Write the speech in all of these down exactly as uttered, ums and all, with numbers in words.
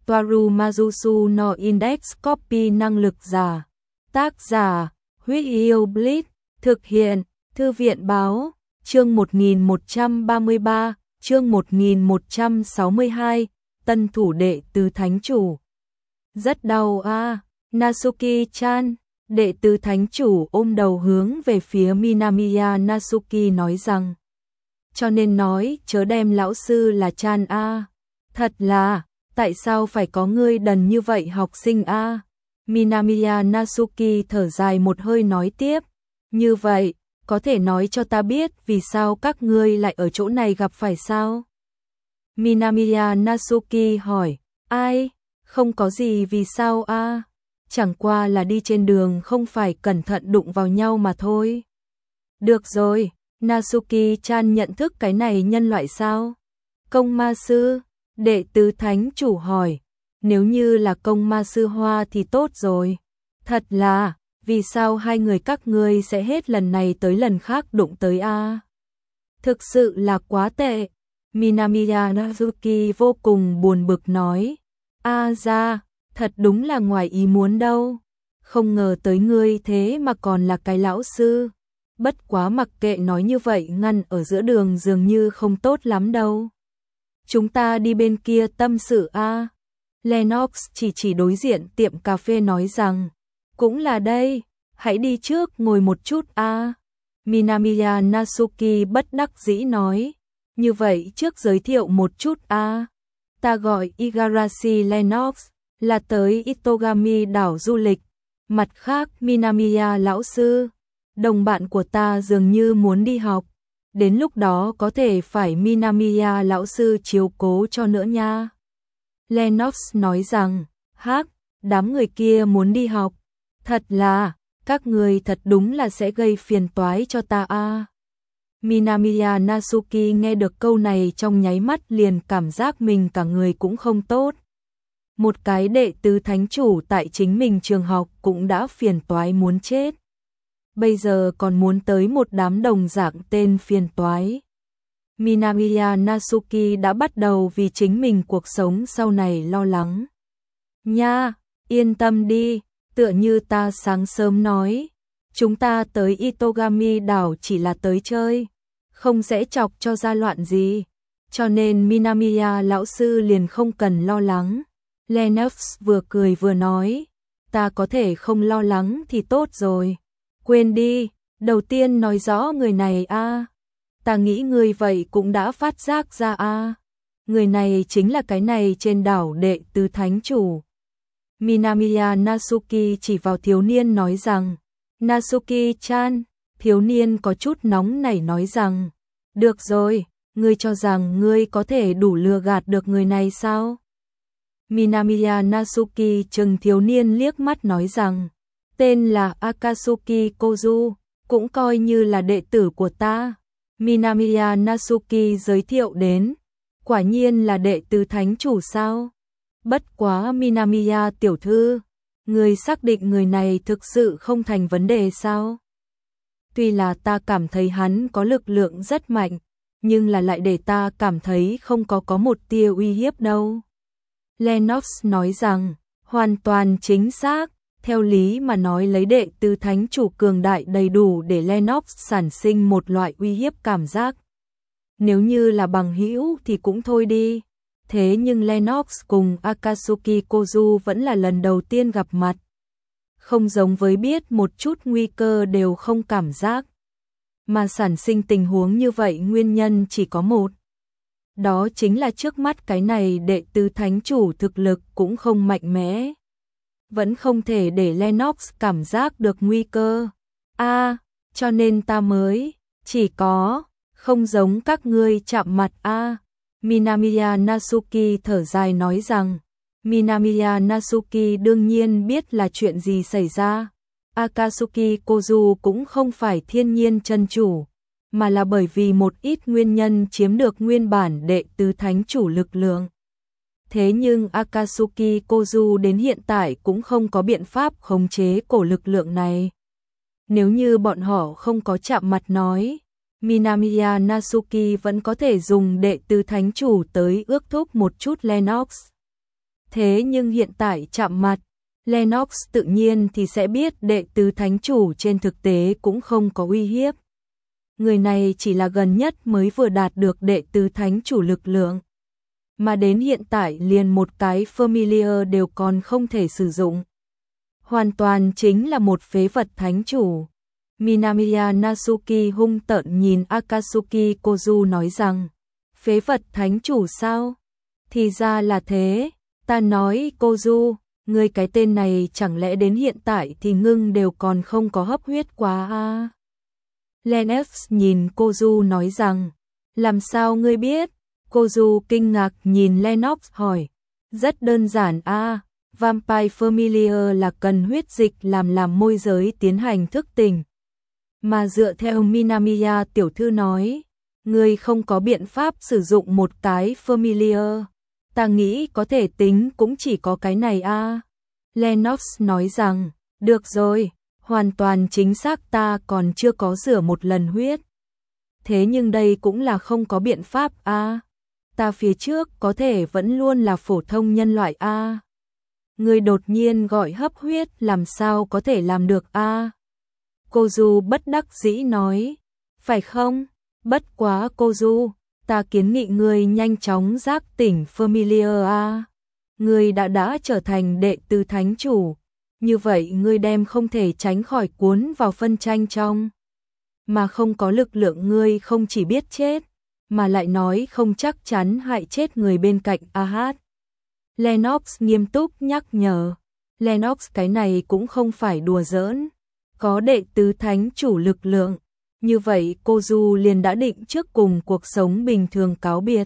Toaru Majusu no Index Copy năng lực giả. Tác giả, Huyết Yêu Blitz, thực hiện, Thư viện báo, chương một nghìn một trăm ba mươi ba, chương một nghìn một trăm sáu mươi hai, tân thủ đệ tứ thánh chủ. Rất đau a, à. Natsuki-chan, đệ tứ thánh chủ ôm đầu hướng về phía Minamiya Natsuki nói rằng, cho nên nói chớ đem lão sư là Chan a. À. Thật là, tại sao phải có ngươi đần như vậy học sinh a? À? Minamiya Natsuki thở dài một hơi nói tiếp, như vậy, có thể nói cho ta biết vì sao các ngươi lại ở chỗ này gặp phải sao? Minamiya Natsuki hỏi, ai? Không có gì vì sao a? À? Chẳng qua là đi trên đường không phải cẩn thận đụng vào nhau mà thôi. Được rồi, Natsuki-chan nhận thức cái này nhân loại sao? Công ma sư, đệ tứ thánh chủ hỏi, nếu như là công ma sư hoa thì tốt rồi. Thật là, vì sao hai người các ngươi sẽ hết lần này tới lần khác đụng tới a? À? Thực sự là quá tệ. Minamiya Natsuki vô cùng buồn bực nói, a à ra, thật đúng là ngoài ý muốn đâu. Không ngờ tới ngươi thế mà còn là cái lão sư. Bất quá mặc kệ nói như vậy ngăn ở giữa đường dường như không tốt lắm đâu. Chúng ta đi bên kia tâm sự a. À? Lennox chỉ chỉ đối diện tiệm cà phê nói rằng, cũng là đây, hãy đi trước ngồi một chút a. À? Minamiya Natsuki bất đắc dĩ nói, như vậy trước giới thiệu một chút a. À? Ta gọi Igarashi Lennox, là tới Itogami đảo du lịch. Mặt khác Minamiya lão sư, đồng bạn của ta dường như muốn đi học. Đến lúc đó có thể phải Minamiya lão sư chiếu cố cho nữa nha. Lennox nói rằng, hắc, đám người kia muốn đi học. Thật là, các người thật đúng là sẽ gây phiền toái cho ta a. À. Minamiya Natsuki nghe được câu này trong nháy mắt liền cảm giác mình cả người cũng không tốt. Một cái đệ tứ thánh chủ tại chính mình trường học cũng đã phiền toái muốn chết. Bây giờ còn muốn tới một đám đồng dạng tên phiền toái. Minamiya Natsuki đã bắt đầu vì chính mình cuộc sống sau này lo lắng. Nha, yên tâm đi, tựa như ta sáng sớm nói, chúng ta tới Itogami đảo chỉ là tới chơi, không sẽ chọc cho ra loạn gì, cho nên Minamiya lão sư liền không cần lo lắng. Lennox vừa cười vừa nói, ta có thể không lo lắng thì tốt rồi. Quên đi, đầu tiên nói rõ người này a. À. Ta nghĩ người vậy cũng đã phát giác ra a. À. Người này chính là cái này trên đảo đệ tứ thánh chủ. Minamiya Natsuki chỉ vào thiếu niên nói rằng, Natsuki-chan, thiếu niên có chút nóng nảy nói rằng, được rồi, ngươi cho rằng ngươi có thể đủ lừa gạt được người này sao? Minamiya Natsuki trừng thiếu niên liếc mắt nói rằng, tên là Akatsuki Kozu, cũng coi như là đệ tử của ta. Minamiya Natsuki giới thiệu đến, quả nhiên là đệ tứ thánh chủ sao? Bất quá Minamiya tiểu thư, người xác định người này thực sự không thành vấn đề sao? Tuy là ta cảm thấy hắn có lực lượng rất mạnh, nhưng là lại để ta cảm thấy không có có một tia uy hiếp đâu. Lennox nói rằng, hoàn toàn chính xác, theo lý mà nói lấy đệ tứ thánh chủ cường đại đầy đủ để Lennox sản sinh một loại uy hiếp cảm giác. Nếu như là bằng hữu thì cũng thôi đi. Thế nhưng Lennox cùng Akatsuki Kozu vẫn là lần đầu tiên gặp mặt. Không giống với biết một chút nguy cơ đều không cảm giác. Mà sản sinh tình huống như vậy nguyên nhân chỉ có một. Đó chính là trước mắt cái này đệ tứ thánh chủ thực lực cũng không mạnh mẽ. Vẫn không thể để Lennox cảm giác được nguy cơ. A, à, cho nên ta mới, chỉ có, không giống các ngươi chạm mặt a. À. Minamiya Natsuki thở dài nói rằng, Minamiya Natsuki đương nhiên biết là chuyện gì xảy ra. Akatsuki Kozu cũng không phải thiên nhiên chân chủ, mà là bởi vì một ít nguyên nhân chiếm được nguyên bản đệ tứ thánh chủ lực lượng. Thế nhưng Akatsuki Kozu đến hiện tại cũng không có biện pháp khống chế cổ lực lượng này. Nếu như bọn họ không có chạm mặt nói, Minamiya Natsuki vẫn có thể dùng đệ tứ thánh chủ tới ước thúc một chút Lennox. Thế nhưng hiện tại chạm mặt Lennox tự nhiên thì sẽ biết đệ tứ thánh chủ trên thực tế cũng không có uy hiếp. Người này chỉ là gần nhất mới vừa đạt được đệ tứ thánh chủ lực lượng. Mà đến hiện tại liền một cái Familiar đều còn không thể sử dụng. Hoàn toàn chính là một phế vật thánh chủ. Minamiya Natsuki hung tợn nhìn Akatsuki Kozu nói rằng, phế vật thánh chủ sao? Thì ra là thế, ta nói Kozu, ngươi cái tên này chẳng lẽ đến hiện tại thì ngưng đều còn không có hấp huyết quá à? Lennox nhìn Kozu nói rằng, làm sao ngươi biết? Kozu kinh ngạc nhìn Lennox hỏi, rất đơn giản a, Vampire Familiar là cần huyết dịch làm làm môi giới tiến hành thức tỉnh. Mà dựa theo Minamiya tiểu thư nói, ngươi không có biện pháp sử dụng một cái Familiar. Ta nghĩ có thể tính cũng chỉ có cái này a. Lennox nói rằng, được rồi, hoàn toàn chính xác ta còn chưa có rửa một lần huyết. Thế nhưng đây cũng là không có biện pháp a. Ta phía trước có thể vẫn luôn là phổ thông nhân loại a. Người đột nhiên gọi hấp huyết làm sao có thể làm được a? Kozu bất đắc dĩ nói, phải không? Bất quá Kozu, ta kiến nghị ngươi nhanh chóng giác tỉnh Familiar a. Ngươi đã đã trở thành đệ tứ thánh chủ, như vậy ngươi đem không thể tránh khỏi cuốn vào phân tranh trong. Mà không có lực lượng ngươi không chỉ biết chết, mà lại nói không chắc chắn hại chết người bên cạnh a hát. Lennox nghiêm túc nhắc nhở, Lennox cái này cũng không phải đùa giỡn, có đệ tứ thánh chủ lực lượng, như vậy Kozu liền đã định trước cùng cuộc sống bình thường cáo biệt.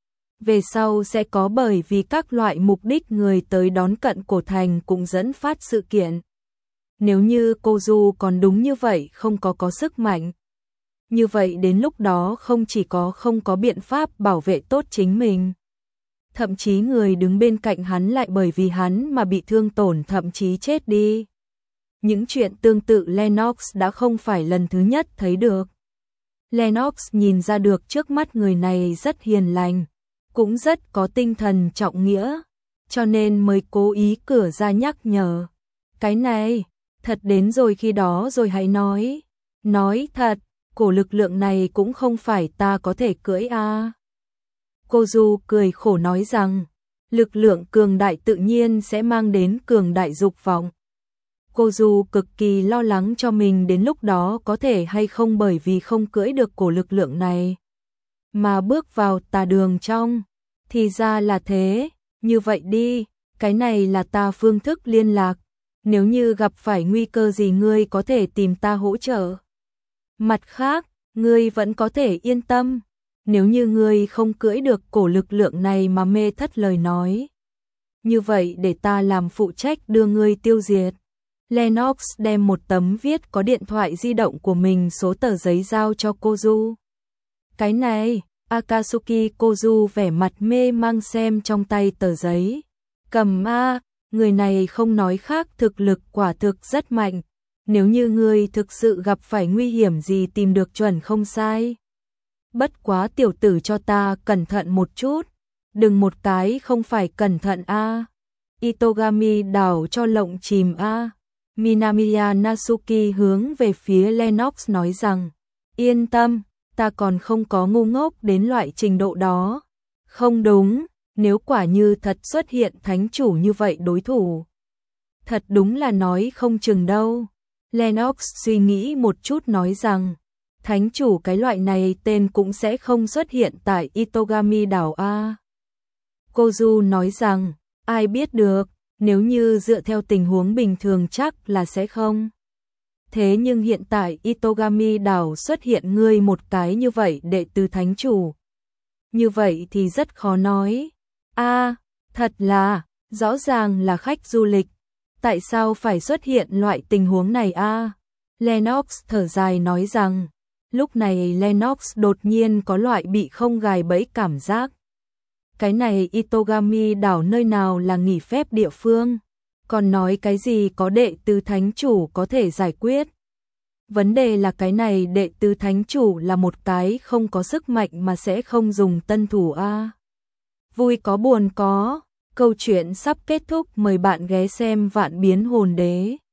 Về sau sẽ có bởi vì các loại mục đích người tới đón cận cổ thành cũng dẫn phát sự kiện. Nếu như Kozu còn đúng như vậy không có có sức mạnh, như vậy đến lúc đó không chỉ có không có biện pháp bảo vệ tốt chính mình, thậm chí người đứng bên cạnh hắn lại bởi vì hắn mà bị thương tổn thậm chí chết đi. Những chuyện tương tự Lennox đã không phải lần thứ nhất thấy được. Lennox nhìn ra được trước mắt người này rất hiền lành, cũng rất có tinh thần trọng nghĩa, cho nên mới cố ý cửa ra nhắc nhở. Cái này, thật đến rồi khi đó rồi hãy nói. Nói thật, cổ lực lượng này cũng không phải ta có thể cưỡi a. Kozu cười khổ nói rằng, lực lượng cường đại tự nhiên sẽ mang đến cường đại dục vọng. Kozu cực kỳ lo lắng cho mình đến lúc đó có thể hay không bởi vì không cưỡi được cổ lực lượng này mà bước vào tà đường trong. Thì ra là thế, như vậy đi, cái này là ta phương thức liên lạc, nếu như gặp phải nguy cơ gì ngươi có thể tìm ta hỗ trợ. Mặt khác, ngươi vẫn có thể yên tâm, nếu như ngươi không cưỡi được cổ lực lượng này mà mê thất lời nói. Như vậy để ta làm phụ trách đưa ngươi tiêu diệt. Lennox đem một tấm viết có điện thoại di động của mình số tờ giấy giao cho Kozu. Cái này, Akatsuki Kozu vẻ mặt mê mang xem trong tay tờ giấy. Cầm a, người này không nói khác thực lực quả thực rất mạnh. Nếu như ngươi thực sự gặp phải nguy hiểm gì tìm được chuẩn không sai. Bất quá tiểu tử cho ta cẩn thận một chút. Đừng một cái không phải cẩn thận a. Itogami đảo cho lộng chìm a. Minamiya Natsuki hướng về phía Lennox nói rằng, yên tâm, ta còn không có ngu ngốc đến loại trình độ đó. Không đúng, nếu quả như thật xuất hiện thánh chủ như vậy đối thủ. Thật đúng là nói không chừng đâu. Lennox suy nghĩ một chút nói rằng, thánh chủ cái loại này tên cũng sẽ không xuất hiện tại Itogami đảo A. Kozu nói rằng, ai biết được, nếu như dựa theo tình huống bình thường chắc là sẽ không. Thế nhưng hiện tại Itogami đảo xuất hiện ngươi một cái như vậy đệ tứ thánh chủ. Như vậy thì rất khó nói. A, thật là, rõ ràng là khách du lịch. Tại sao phải xuất hiện loại tình huống này a? Lennox thở dài nói rằng, lúc này Lennox đột nhiên có loại bị không gài bẫy cảm giác. Cái này Itogami đảo nơi nào là nghỉ phép địa phương, còn nói cái gì có đệ tứ thánh chủ có thể giải quyết. Vấn đề là cái này đệ tứ thánh chủ là một cái không có sức mạnh mà sẽ không dùng tân thủ a. Vui có buồn có, Câu chuyện sắp kết thúc, mời bạn ghé xem Vạn Biến Hồn Đế.